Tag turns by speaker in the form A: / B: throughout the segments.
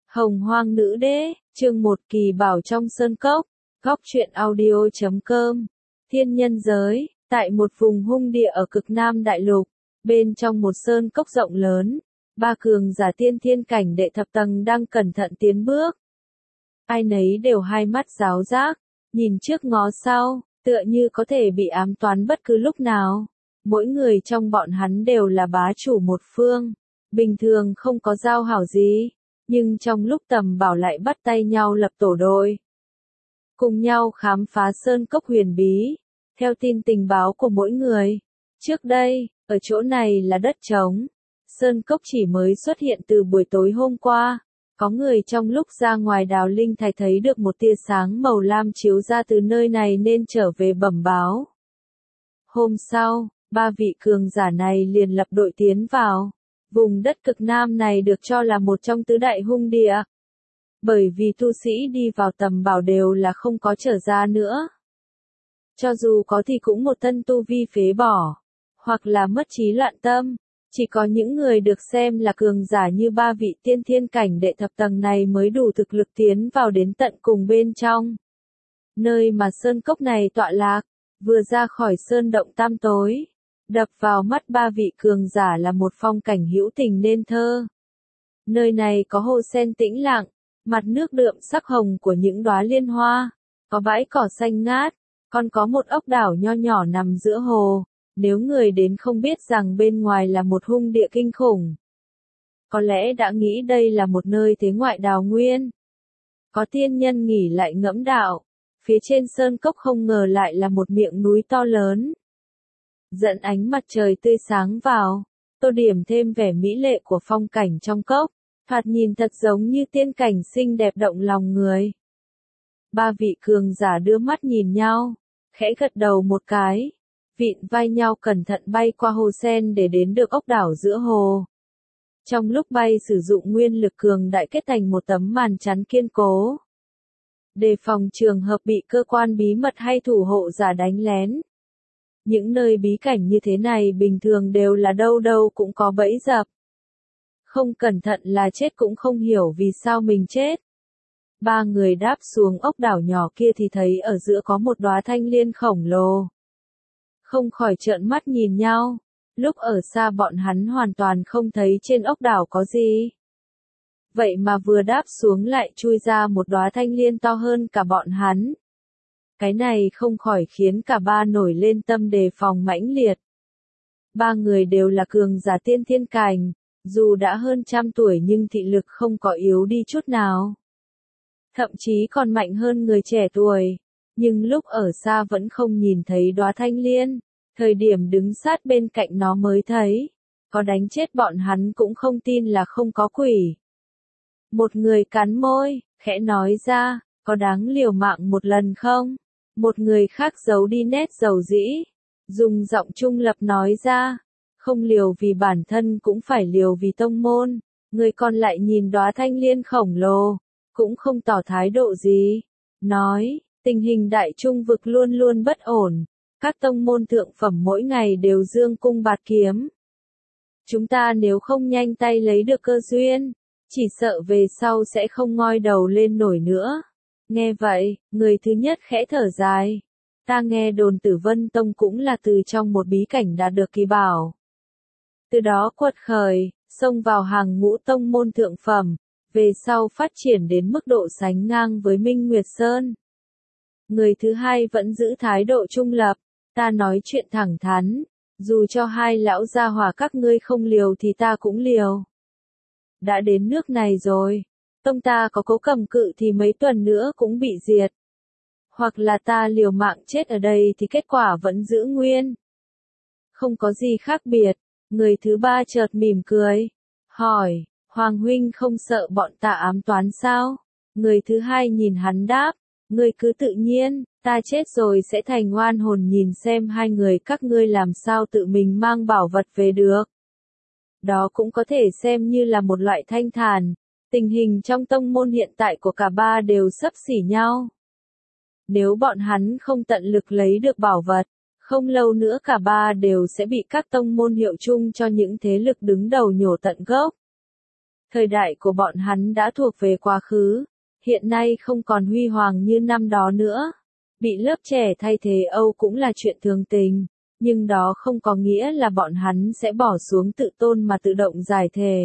A: Hồng Hoang Nữ Đế, chương 1 Kỳ Bảo trong Sơn Cốc, góc truyện audio.com, thiên nhân giới, tại một vùng hung địa ở cực Nam Đại Lục, bên trong một sơn cốc rộng lớn, ba cường giả tiên thiên cảnh đệ thập tầng đang cẩn thận tiến bước. Ai nấy đều hai mắt giáo giác, nhìn trước ngó sau, tựa như có thể bị ám toán bất cứ lúc nào. Mỗi người trong bọn hắn đều là bá chủ một phương, bình thường không có giao hảo gì, nhưng trong lúc tầm bảo lại bắt tay nhau lập tổ đội. Cùng nhau khám phá sơn cốc huyền bí, theo tin tình báo của mỗi người. Trước đây, ở chỗ này là đất trống, sơn cốc chỉ mới xuất hiện từ buổi tối hôm qua. Có người trong lúc ra ngoài đào linh thạch thấy được một tia sáng màu lam chiếu ra từ nơi này nên trở về bẩm báo. Hôm sau, ba vị cường giả này liền lập đội tiến vào. Vùng đất cực Nam này được cho là một trong tứ đại hung địa. Bởi vì tu sĩ đi vào tầm bảo đều là không có trở ra nữa. Cho dù có thì cũng một thân tu vi phế bỏ, hoặc là mất trí loạn tâm. Chỉ có những người được xem là cường giả như ba vị tiên thiên cảnh đệ thập tầng này mới đủ thực lực tiến vào đến tận cùng bên trong. Nơi mà sơn cốc này tọa lạc, vừa ra khỏi sơn động tam tối, đập vào mắt ba vị cường giả là một phong cảnh hữu tình nên thơ. Nơi này có hồ sen tĩnh lặng, mặt nước đượm sắc hồng của những đóa liên hoa, có bãi cỏ xanh ngát, còn có một ốc đảo nho nhỏ nằm giữa hồ. Nếu người đến không biết rằng bên ngoài là một hung địa kinh khủng, có lẽ đã nghĩ đây là một nơi thế ngoại đào nguyên. Có tiên nhân nghỉ lại ngẫm đạo, phía trên sơn cốc không ngờ lại là một miệng núi to lớn. Dẫn ánh mặt trời tươi sáng vào, tô điểm thêm vẻ mỹ lệ của phong cảnh trong cốc, thoạt nhìn thật giống như tiên cảnh xinh đẹp động lòng người. Ba vị cường giả đưa mắt nhìn nhau, khẽ gật đầu một cái. Vịn vai nhau cẩn thận bay qua hồ sen để đến được ốc đảo giữa hồ. Trong lúc bay sử dụng nguyên lực cường đại kết thành một tấm màn chắn kiên cố. Đề phòng trường hợp bị cơ quan bí mật hay thủ hộ giả đánh lén. Những nơi bí cảnh như thế này bình thường đều là đâu đâu cũng có bẫy dập. Không cẩn thận là chết cũng không hiểu vì sao mình chết. Ba người đáp xuống ốc đảo nhỏ kia thì thấy ở giữa có một đóa thanh liên khổng lồ. Không khỏi trợn mắt nhìn nhau, lúc ở xa bọn hắn hoàn toàn không thấy trên ốc đảo có gì. Vậy mà vừa đáp xuống lại chui ra một đóa thanh liên to hơn cả bọn hắn. Cái này không khỏi khiến cả ba nổi lên tâm đề phòng mãnh liệt. Ba người đều là cường giả tiên thiên cảnh, dù đã hơn 100 tuổi nhưng thị lực không có yếu đi chút nào. Thậm chí còn mạnh hơn người trẻ tuổi. Nhưng lúc ở xa vẫn không nhìn thấy đóa thanh liên, thời điểm đứng sát bên cạnh nó mới thấy, có đánh chết bọn hắn cũng không tin là không có quỷ. Một người cắn môi, khẽ nói ra, có đáng liều mạng một lần không? Một người khác giấu đi nét dầu dĩ, dùng giọng trung lập nói ra, không liều vì bản thân cũng phải liều vì tông môn. Người còn lại nhìn đóa thanh liên khổng lồ, cũng không tỏ thái độ gì, nói. Tình hình đại trung vực luôn luôn bất ổn, các tông môn thượng phẩm mỗi ngày đều dương cung bạt kiếm. Chúng ta nếu không nhanh tay lấy được cơ duyên, chỉ sợ về sau sẽ không ngoi đầu lên nổi nữa. Nghe vậy, người thứ nhất khẽ thở dài. Ta nghe đồn Tử Vân Tông cũng là từ trong một bí cảnh đạt được kỳ bảo. Từ đó quật khởi, xông vào hàng ngũ tông môn thượng phẩm, về sau phát triển đến mức độ sánh ngang với Minh Nguyệt Sơn. Người thứ hai vẫn giữ thái độ trung lập, ta nói chuyện thẳng thắn, dù cho hai lão gia hỏa các ngươi không liều thì ta cũng liều. Đã đến nước này rồi, tông ta có cố cầm cự thì mấy tuần nữa cũng bị diệt. Hoặc là ta liều mạng chết ở đây thì kết quả vẫn giữ nguyên. Không có gì khác biệt, người thứ ba chợt mỉm cười, hỏi, Hoàng huynh không sợ bọn ta ám toán sao? Người thứ hai nhìn hắn đáp, ngươi cứ tự nhiên, ta chết rồi sẽ thành oan hồn nhìn xem hai người các ngươi làm sao tự mình mang bảo vật về được. Đó cũng có thể xem như là một loại thanh thản, tình hình trong tông môn hiện tại của cả ba đều xấp xỉ nhau. Nếu bọn hắn không tận lực lấy được bảo vật, không lâu nữa cả ba đều sẽ bị các tông môn hiệu chung cho những thế lực đứng đầu nhổ tận gốc. Thời đại của bọn hắn đã thuộc về quá khứ, hiện nay không còn huy hoàng như năm đó nữa. Bị lớp trẻ thay thế Âu cũng là chuyện thường tình, nhưng đó không có nghĩa là bọn hắn sẽ bỏ xuống tự tôn mà tự động giải thể.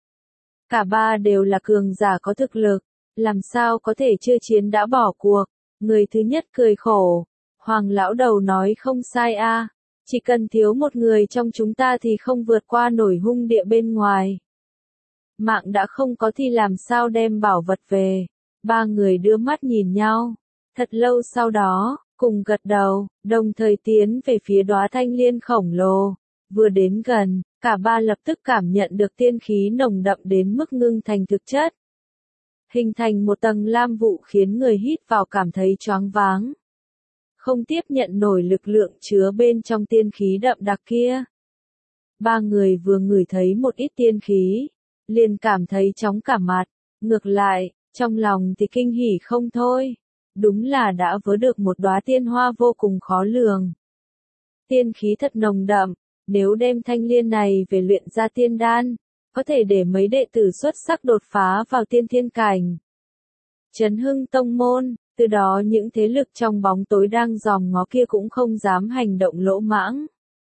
A: Cả ba đều là cường giả có thực lực, làm sao có thể chưa chiến đã bỏ cuộc. Người thứ nhất cười khổ, Hoàng lão đầu nói không sai a, chỉ cần thiếu một người trong chúng ta thì không vượt qua nổi hung địa bên ngoài. Mạng đã không có thì làm sao đem bảo vật về. Ba người đưa mắt nhìn nhau, thật lâu sau đó, cùng gật đầu, đồng thời tiến về phía đóa thanh liên khổng lồ. Vừa đến gần, cả ba lập tức cảm nhận được tiên khí nồng đậm đến mức ngưng thành thực chất. Hình thành một tầng lam vụ khiến người hít vào cảm thấy choáng váng. Không tiếp nhận nổi lực lượng chứa bên trong tiên khí đậm đặc kia. Ba người vừa ngửi thấy một ít tiên khí, liền cảm thấy chóng cả mặt, ngược lại, trong lòng thì kinh hỉ không thôi. Đúng là đã vớ được một đóa tiên hoa vô cùng khó lường. Tiên khí thật nồng đậm, nếu đem thanh liên này về luyện ra tiên đan, có thể để mấy đệ tử xuất sắc đột phá vào tiên thiên cảnh. Chấn hưng tông môn, từ đó những thế lực trong bóng tối đang dòm ngó kia cũng không dám hành động lỗ mãng.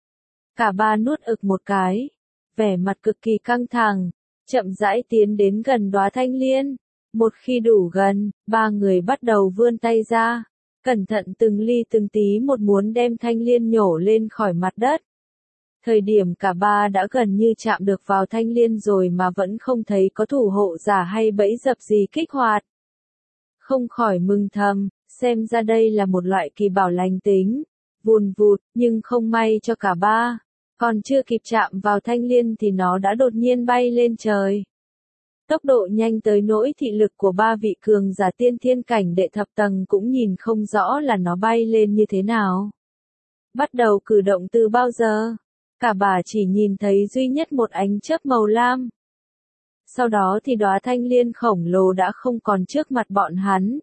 A: Cả ba nuốt ực một cái, vẻ mặt cực kỳ căng thẳng, chậm rãi tiến đến gần đóa thanh liên. Một khi đủ gần, ba người bắt đầu vươn tay ra, cẩn thận từng ly từng tí một muốn đem thanh liên nhổ lên khỏi mặt đất. Thời điểm cả ba đã gần như chạm được vào thanh liên rồi mà vẫn không thấy có thủ hộ giả hay bẫy dập gì kích hoạt. Không khỏi mừng thầm, xem ra đây là một loại kỳ bảo lành tính, vùn vụt, nhưng không may cho cả ba. Còn chưa kịp chạm vào thanh liên thì nó đã đột nhiên bay lên trời. Tốc độ nhanh tới nỗi thị lực của ba vị cường giả tiên thiên cảnh đệ thập tầng cũng nhìn không rõ là nó bay lên như thế nào. Bắt đầu cử động từ bao giờ? Cả bà chỉ nhìn thấy duy nhất một ánh chớp màu lam. Sau đó thì đóa thanh liên khổng lồ đã không còn trước mặt bọn hắn.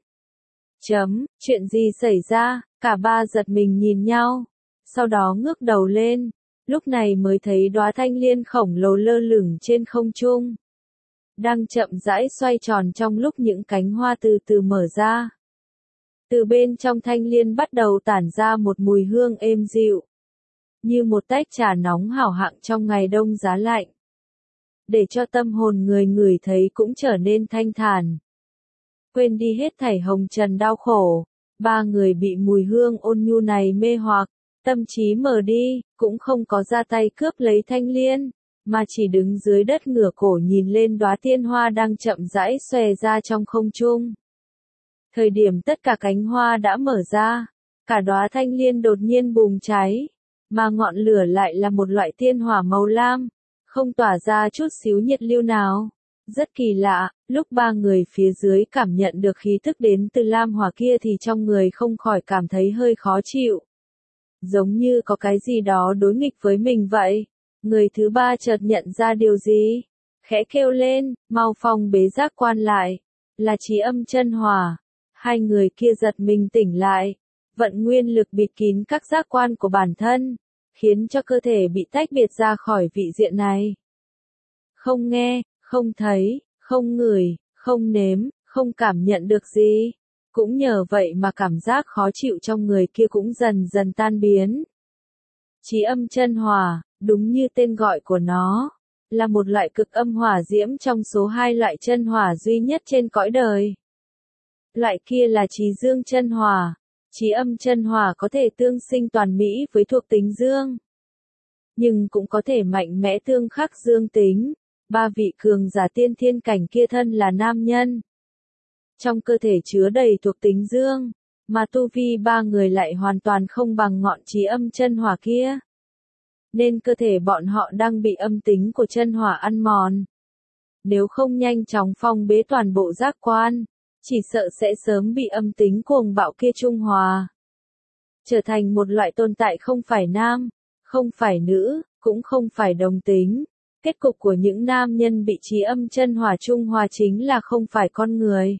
A: Chuyện gì xảy ra? Cả ba giật mình nhìn nhau. Sau đó ngước đầu lên. Lúc này mới thấy đóa thanh liên khổng lồ lơ lửng trên không trung. Đang chậm rãi xoay tròn trong lúc những cánh hoa từ từ mở ra. Từ bên trong thanh liên bắt đầu tản ra một mùi hương êm dịu. Như một tách trà nóng hảo hạng trong ngày đông giá lạnh. Để cho tâm hồn người ngửi thấy cũng trở nên thanh thản. Quên đi hết thảy hồng trần đau khổ. Ba người bị mùi hương ôn nhu này mê hoặc, tâm trí mở đi, cũng không có ra tay cướp lấy thanh liên, mà chỉ đứng dưới đất ngửa cổ nhìn lên đóa tiên hoa đang chậm rãi xòe ra trong không trung. Thời điểm tất cả cánh hoa đã mở ra, cả đóa thanh liên đột nhiên bùng cháy, mà ngọn lửa lại là một loại tiên hỏa màu lam, không tỏa ra chút xíu nhiệt lưu nào. Rất kỳ lạ, lúc ba người phía dưới cảm nhận được khí thức đến từ lam hỏa kia thì trong người không khỏi cảm thấy hơi khó chịu. Giống như có cái gì đó đối nghịch với mình vậy. Người thứ ba chợt nhận ra điều gì, khẽ kêu lên, mau phong bế giác quan lại, là Trí Âm chân hỏa. Hai người kia giật mình tỉnh lại, vận nguyên lực bịt kín các giác quan của bản thân, khiến cho cơ thể bị tách biệt ra khỏi vị diện này. Không nghe, không thấy, không ngửi, không nếm, không cảm nhận được gì. Cũng nhờ vậy mà cảm giác khó chịu trong người kia cũng dần dần tan biến. Trí Âm chân hỏa, đúng như tên gọi của nó, là một loại cực âm hỏa diễm trong số 2 loại chân hỏa duy nhất trên cõi đời. Loại kia là Trí Dương chân hỏa. Trí Âm chân hỏa có thể tương sinh toàn mỹ với thuộc tính dương, nhưng cũng có thể mạnh mẽ tương khắc dương tính. Ba vị cường giả tiên thiên cảnh kia thân là nam nhân, trong cơ thể chứa đầy thuộc tính dương, mà tu vi ba người lại hoàn toàn không bằng ngọn Trí Âm chân hỏa kia. Nên cơ thể bọn họ đang bị âm tính của chân hỏa ăn mòn. Nếu không nhanh chóng phong bế toàn bộ giác quan, chỉ sợ sẽ sớm bị âm tính cuồng bạo kia trung hòa. Trở thành một loại tồn tại không phải nam, không phải nữ, cũng không phải đồng tính. Kết cục của những nam nhân bị Trí Âm chân hỏa trung hòa chính là không phải con người.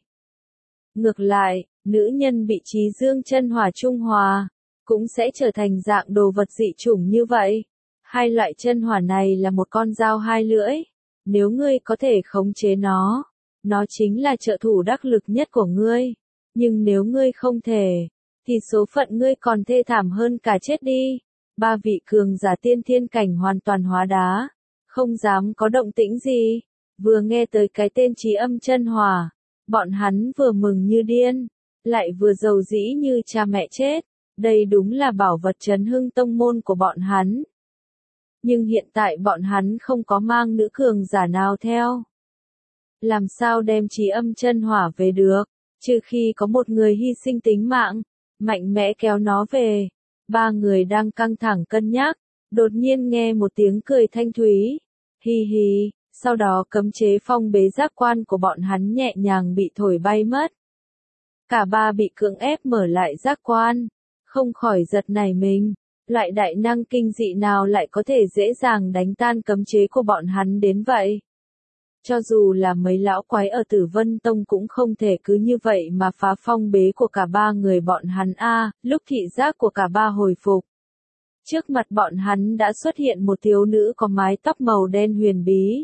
A: Ngược lại, nữ nhân bị Trí Dương chân hỏa trung hòa, cũng sẽ trở thành dạng đồ vật dị chủng như vậy. Hai loại chân hỏa này là một con dao hai lưỡi. nếu ngươi có thể khống chế nó chính là trợ thủ đắc lực nhất của ngươi. Nhưng nếu ngươi không thể, thì số phận ngươi còn thê thảm hơn cả chết đi. Ba vị cường giả tiên thiên cảnh hoàn toàn hóa đá, không dám có động tĩnh gì. Vừa nghe tới cái tên Trí Âm Chân Hỏa, bọn hắn vừa mừng như điên, lại vừa giàu dĩ như cha mẹ chết. Đây đúng là bảo vật chấn hưng tông môn của bọn hắn. Nhưng hiện tại bọn hắn không có mang nữ cường giả nào theo. Làm sao đem Trí Âm Chân Hỏa về được, trừ khi có một người hy sinh tính mạng, mạnh mẽ kéo nó về. Ba người đang căng thẳng cân nhắc, đột nhiên nghe một tiếng cười thanh thúy. Hi hi, sau đó cấm chế phong bế giác quan của bọn hắn nhẹ nhàng bị thổi bay mất. Cả ba bị cưỡng ép mở lại giác quan, không khỏi giật nảy mình. Loại đại năng kinh dị nào lại có thể dễ dàng đánh tan cấm chế của bọn hắn đến vậy? Cho dù là mấy lão quái ở Tử Vân Tông cũng không thể cứ như vậy mà phá phong bế của cả ba người bọn hắn lúc thị giác của cả ba hồi phục. Trước mặt bọn hắn đã xuất hiện một thiếu nữ có mái tóc màu đen huyền bí.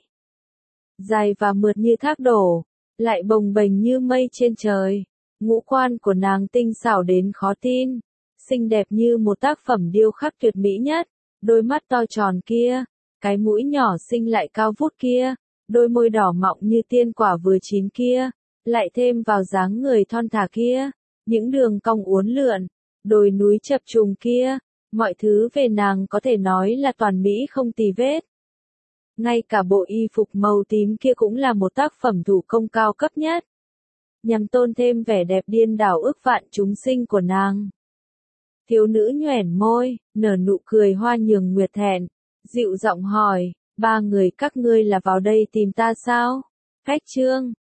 A: Dài và mượt như thác đổ, lại bồng bềnh như mây trên trời. Ngũ quan của nàng tinh xảo đến khó tin, xinh đẹp như một tác phẩm điêu khắc tuyệt mỹ nhất. Đôi mắt to tròn kia, cái mũi nhỏ xinh lại cao vút kia, đôi môi đỏ mọng như tiên quả vừa chín kia, lại thêm vào dáng người thon thả kia, những đường cong uốn lượn, đồi núi chập trùng kia, mọi thứ về nàng có thể nói là toàn mỹ không tì vết. Ngay cả bộ y phục màu tím kia cũng là một tác phẩm thủ công cao cấp nhất, nhằm tôn thêm vẻ đẹp điên đảo ức vạn chúng sinh của nàng. Thiếu nữ nhoẻn môi, nở nụ cười hoa nhường nguyệt thẹn, dịu giọng hỏi, ba người các ngươi là vào đây tìm ta sao? Khách trương,